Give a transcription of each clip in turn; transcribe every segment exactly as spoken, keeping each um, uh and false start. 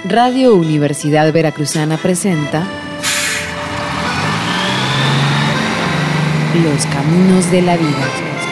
Radio Universidad Veracruzana presenta Los Caminos de la Vida.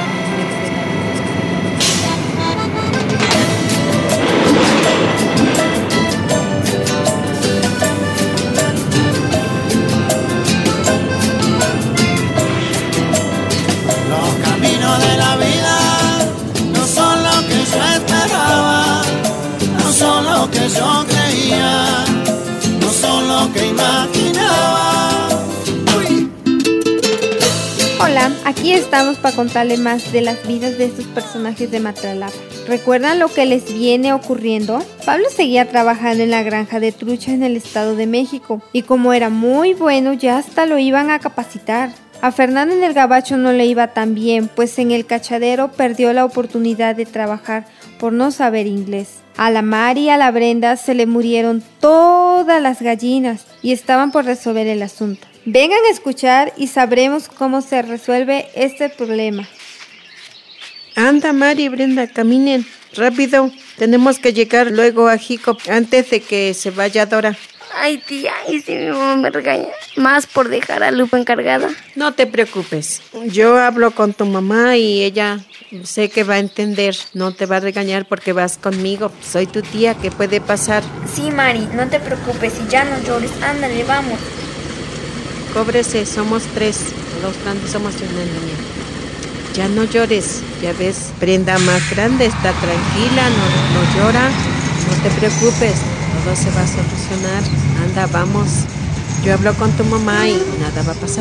Yo creía, no son lo que imaginaba. Uy. Hola, aquí estamos para contarles más de las vidas de estos personajes de Matlalapa. ¿Recuerdan lo que les viene ocurriendo? Pablo seguía trabajando en la granja de trucha en el Estado de México y como era muy bueno ya hasta lo iban a capacitar. A Fernando en el gabacho no le iba tan bien, pues en el cachadero perdió la oportunidad de trabajar por no saber inglés. A la Mari y a la Brenda se le murieron todas las gallinas y estaban por resolver el asunto. Vengan a escuchar y sabremos cómo se resuelve este problema. Anda, Mari y Brenda, caminen, rápido. Tenemos que llegar luego a Jico antes de que se vaya Dora. Ay, tía, ¿y si mi mamá me regaña? Más por dejar a Lupa encargada. No te preocupes. Yo hablo con tu mamá y ella sé que va a entender. No te va a regañar porque vas conmigo. Soy tu tía, ¿qué puede pasar? Sí, Mari, no te preocupes y ya no llores. Ándale, vamos. Cóbrese, somos tres. Los grandes somos una niña. Ya no llores. Ya ves, Brenda más grande, está tranquila, no, no llora. No te preocupes. Todo se va a solucionar. Anda, vamos. Yo hablo con tu mamá y nada va a pasar.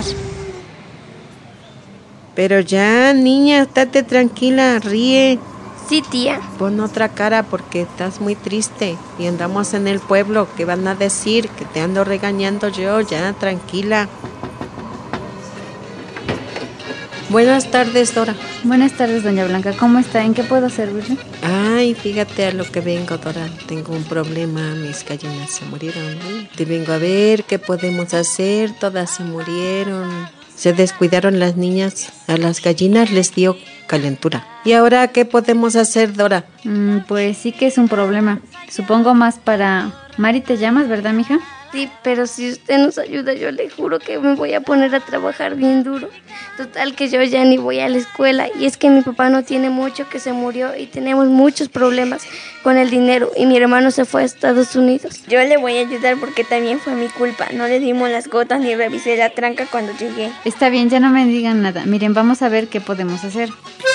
Pero ya, niña, estate tranquila, ríe. Sí, tía. Pon otra cara porque estás muy triste y andamos en el pueblo. ¿Qué van a decir? Que te ando regañando yo. Ya, tranquila. Buenas tardes, Dora. Buenas tardes, doña Blanca. ¿Cómo está? ¿En qué puedo servirle? Ay, fíjate a lo que vengo, Dora. Tengo un problema. Mis gallinas se murieron. ¿eh? Te vengo a ver qué podemos hacer. Todas se murieron. Se descuidaron las niñas. A las gallinas les dio calentura. ¿Y ahora qué podemos hacer, Dora? Mm, pues sí que es un problema. Supongo más para... Mari, ¿te llamas, verdad, mija? Sí, pero si usted nos ayuda, yo le juro que me voy a poner a trabajar bien duro. Total que yo ya ni voy a la escuela. Y es que mi papá no tiene mucho, que se murió y tenemos muchos problemas con el dinero. Y mi hermano se fue a Estados Unidos. Yo le voy a ayudar porque también fue mi culpa. No le dimos las gotas ni revisé la tranca cuando llegué. Está bien, ya no me digan nada. Miren, vamos a ver qué podemos hacer.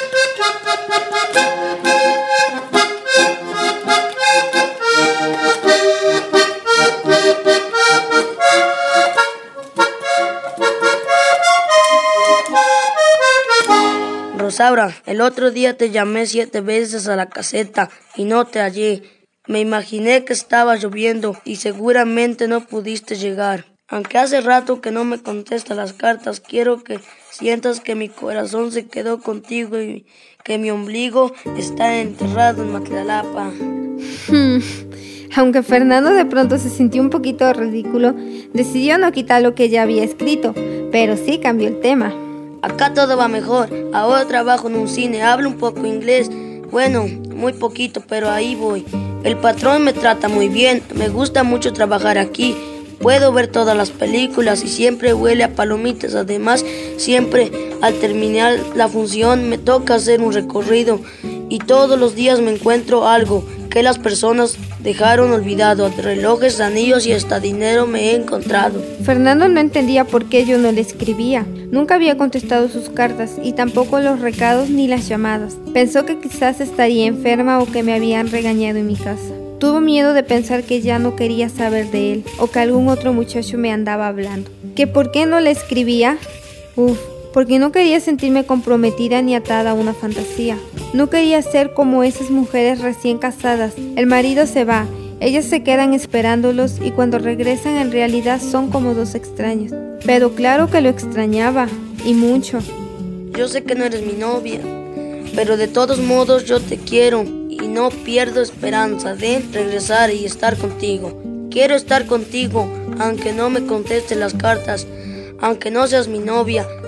Rosaura, el otro día te llamé siete veces a la caseta y no te hallé. Me imaginé que estaba lloviendo y seguramente no pudiste llegar. Aunque hace rato que no me contestas las cartas, quiero que sientas que mi corazón se quedó contigo y que mi ombligo está enterrado en Matlalapa. Aunque Fernando de pronto se sintió un poquito ridículo, decidió no quitar lo que ya había escrito, pero sí cambió el tema. Acá todo va mejor. Ahora trabajo en un cine, hablo un poco inglés. Bueno, muy poquito, pero ahí voy. El patrón me trata muy bien. Me gusta mucho trabajar aquí. Puedo ver todas las películas y siempre huele a palomitas. Además, siempre al terminar la función me toca hacer un recorrido. Y todos los días me encuentro algo que las personas dejaron olvidado. Relojes, anillos y hasta dinero me he encontrado. Fernando no entendía por qué yo no le escribía. Nunca había contestado sus cartas y tampoco los recados ni las llamadas. Pensó que quizás estaría enferma o que me habían regañado en mi casa. Tuvo miedo de pensar que ya no quería saber de él o que algún otro muchacho me andaba hablando. ¿Que por qué no le escribía? Uf, porque no quería sentirme comprometida ni atada a una fantasía. No quería ser como esas mujeres recién casadas. El marido se va, ellas se quedan esperándolos y cuando regresan en realidad son como dos extraños. Pero claro que lo extrañaba, y mucho. Yo sé que no eres mi novia, pero de todos modos yo te quiero y no pierdo esperanza de regresar y estar contigo. Quiero estar contigo, aunque no me contestes las cartas, aunque no seas mi novia,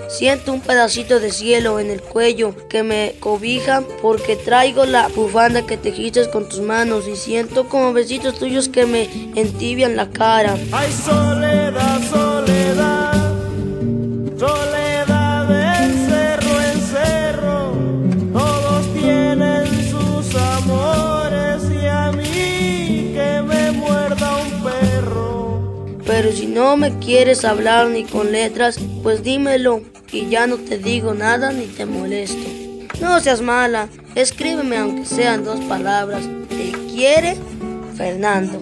Siento un pedacito de cielo en el cuello que me cobija porque traigo la bufanda que tejiste con tus manos y siento como besitos tuyos que me entibian la cara. Ay, soledad, soledad, soledad de cerro en cerro, todos tienen sus amores y a mí que me muerda un perro. Pero si no me quieres hablar ni con letras, pues dímelo y ya no te digo nada ni te molesto. No seas mala, escríbeme aunque sean dos palabras. Te quiere, Fernando.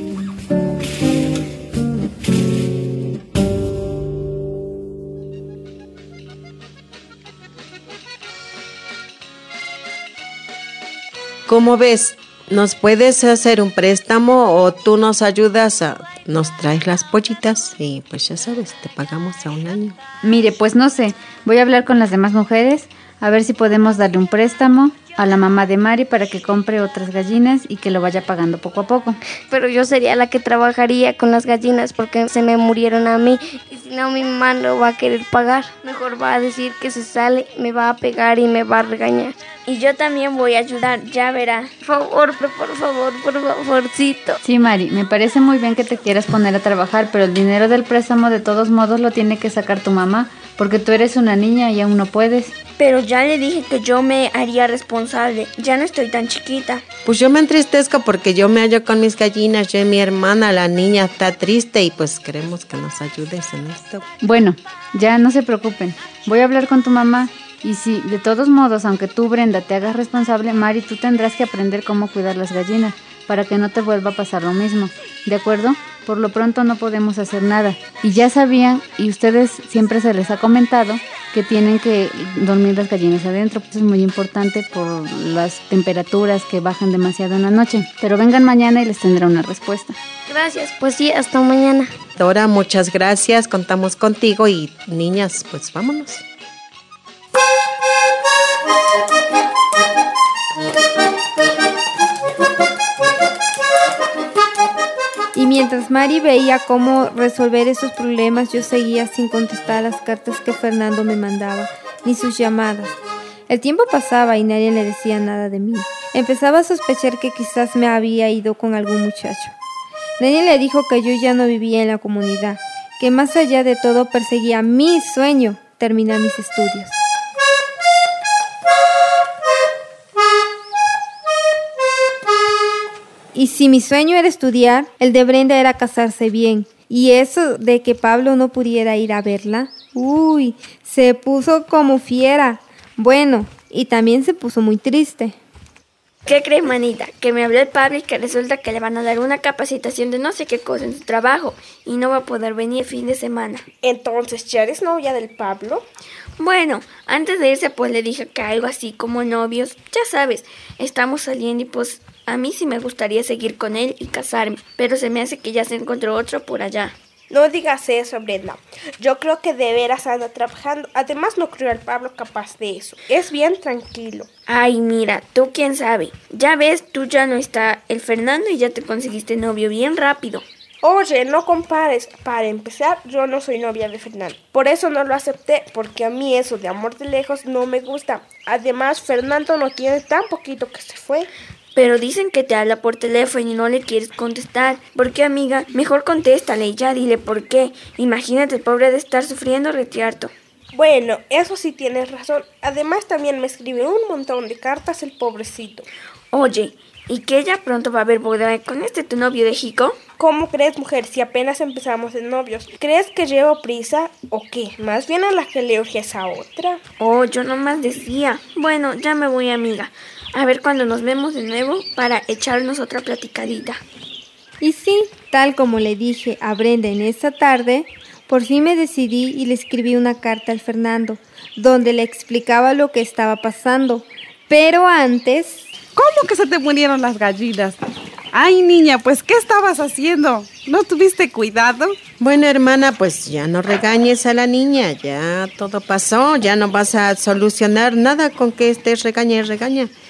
¿Cómo ves? ¿Nos puedes hacer un préstamo o tú nos ayudas a... Nos traes las pollitas y pues ya sabes, te pagamos a un año. Mire, pues no sé, voy a hablar con las demás mujeres a ver si podemos darle un préstamo a la mamá de Mari para que compre otras gallinas y que lo vaya pagando poco a poco. Pero yo sería la que trabajaría con las gallinas porque se me murieron a mí y si no mi mamá no va a querer pagar. Mejor va a decir que se sale, me va a pegar y me va a regañar. Y yo también voy a ayudar, ya verá. Por favor, por favor, por favorcito. Sí, Mari, me parece muy bien que te quieras poner a trabajar, pero el dinero del préstamo de todos modos lo tiene que sacar tu mamá, porque tú eres una niña y aún no puedes. Pero ya le dije que yo me haría responsable, ya no estoy tan chiquita. Pues yo me entristezco porque yo me hallo con mis gallinas, yo y mi hermana, la niña está triste y pues queremos que nos ayudes en esto. Bueno, ya no se preocupen, voy a hablar con tu mamá. Y si, de todos modos, aunque tú, Brenda, te hagas responsable, Mari, tú tendrás que aprender cómo cuidar las gallinas para que no te vuelva a pasar lo mismo. ¿De acuerdo? Por lo pronto no podemos hacer nada. Y ya sabían, y ustedes siempre se les ha comentado, que tienen que dormir las gallinas adentro. Eso es muy importante por las temperaturas que bajan demasiado en la noche. Pero vengan mañana y les tendré una respuesta. Gracias, pues sí, hasta mañana. Dora, muchas gracias, contamos contigo y niñas, pues vámonos. Y mientras Mari veía cómo resolver esos problemas, yo seguía sin contestar las cartas que Fernando me mandaba, ni sus llamadas. El tiempo pasaba y nadie le decía nada de mí. Empezaba a sospechar que quizás me había ido con algún muchacho. Nadie le dijo que yo ya no vivía en la comunidad, que más allá de todo perseguía mi sueño, terminar mis estudios. Y si mi sueño era estudiar, el de Brenda era casarse bien. Y eso de que Pablo no pudiera ir a verla, uy, se puso como fiera. Bueno, y también se puso muy triste. ¿Qué crees, manita? Que me habló el Pablo y que resulta que le van a dar una capacitación de no sé qué cosa en su trabajo y no va a poder venir el fin de semana. Entonces, ¿ya eres novia del Pablo? Bueno, antes de irse pues le dije que algo así como novios, ya sabes, estamos saliendo y pues a mí sí me gustaría seguir con él y casarme, pero se me hace que ya se encontró otro por allá. No digas eso, Brenda. Yo creo que de veras anda trabajando. Además, no creo al Pablo capaz de eso. Es bien tranquilo. Ay, mira, tú quién sabe. Ya ves, tú ya no está el Fernando y ya te conseguiste novio bien rápido. Oye, no compares. Para empezar, yo no soy novia de Fernando. Por eso no lo acepté, porque a mí eso de amor de lejos no me gusta. Además, Fernando no tiene tan poquito que se fue. Pero dicen que te habla por teléfono y no le quieres contestar. ¿Por qué, amiga? Mejor contéstale y ya dile por qué. Imagínate, el pobre de estar sufriendo retiarto. Bueno, eso sí tienes razón. Además, también me escribe un montón de cartas el pobrecito. Oye, ¿y que ya pronto va a haber boda con este tu novio de Jico? ¿Cómo crees, mujer, si apenas empezamos de novios? ¿Crees que llevo prisa o qué? Más bien a la que le urge esa otra. Oh, yo nomás decía. Bueno, ya me voy, amiga. A ver cuando nos vemos de nuevo para echarnos otra platicadita. Y sí, tal como le dije a Brenda en esa tarde, por fin me decidí y le escribí una carta al Fernando, donde le explicaba lo que estaba pasando. Pero antes... ¿Cómo que se te murieron las gallinas? Ay, niña, pues, ¿qué estabas haciendo? ¿No tuviste cuidado? Bueno, hermana, pues ya no regañes a la niña, ya todo pasó, ya no vas a solucionar nada con que estés regaña y regaña.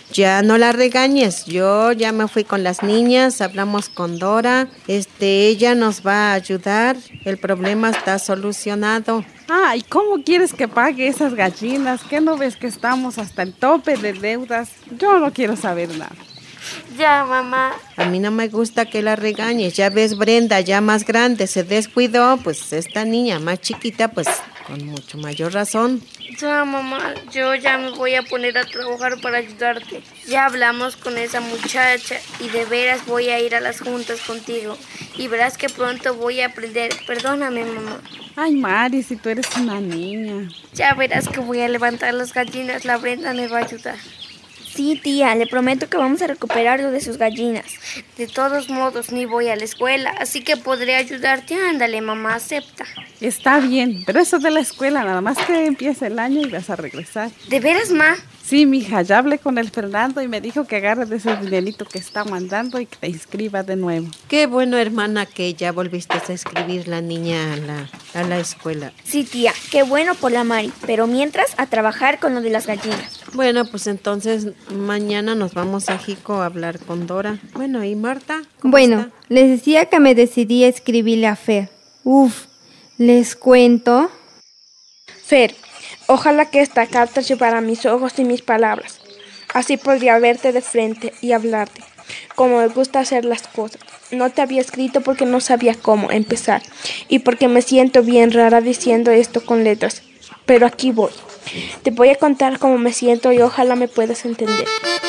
Ya no la regañes, yo ya me fui con las niñas, hablamos con Dora, este, ella nos va a ayudar, el problema está solucionado. Ah, ¿y cómo quieres que pague esas gallinas? ¿Qué no ves que estamos hasta el tope de deudas? Yo no quiero saber nada. Ya, mamá. A mí no me gusta que la regañes, ya ves Brenda, ya más grande, se descuidó, pues esta niña más chiquita, pues con mucho mayor razón. Ya, mamá, yo ya me voy a poner a trabajar para ayudarte. Ya hablamos con esa muchacha y de veras voy a ir a las juntas contigo. Y verás que pronto voy a aprender. Perdóname, mamá. Ay, Mari, si tú eres una niña. Ya verás que voy a levantar las gallinas, la Brenda me va a ayudar. Sí, tía, le prometo que vamos a recuperar lo de sus gallinas. De todos modos, ni voy a la escuela, así que podré ayudarte. Ándale, mamá, acepta. Está bien, pero eso de la escuela, nada más que empiece el año y vas a regresar. ¿De veras, ma? Sí, mija, ya hablé con el Fernando y me dijo que agarre de ese dinerito que está mandando y que te inscriba de nuevo. Qué bueno, hermana, que ya volviste a escribir la niña a la, a la escuela. Sí, tía, qué bueno por la Mari, pero mientras a trabajar con lo de las gallinas. Bueno, pues entonces mañana nos vamos a Jico a hablar con Dora. Bueno, ¿y Marta? ¿Cómo Bueno, está? les decía que me decidí a escribirle a Fer. Uf, les cuento. Fer, ojalá que esta carta llevara mis ojos y mis palabras. Así podría verte de frente y hablarte, como me gusta hacer las cosas. No te había escrito porque no sabía cómo empezar y porque me siento bien rara diciendo esto con letras. Pero aquí voy. Te voy a contar cómo me siento y ojalá me puedas entender.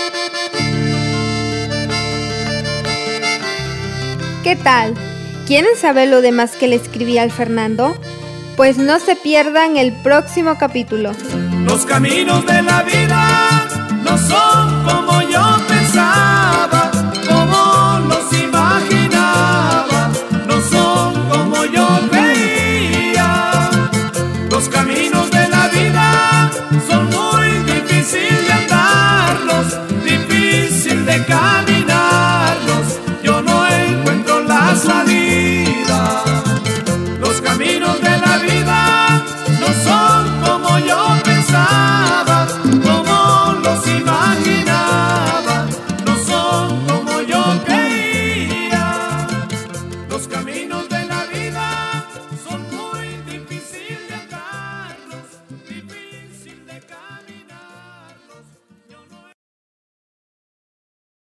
¿Qué tal? ¿Quieren saber lo demás que le escribí al Fernando? Pues no se pierdan el próximo capítulo. Los caminos de la vida no son como yo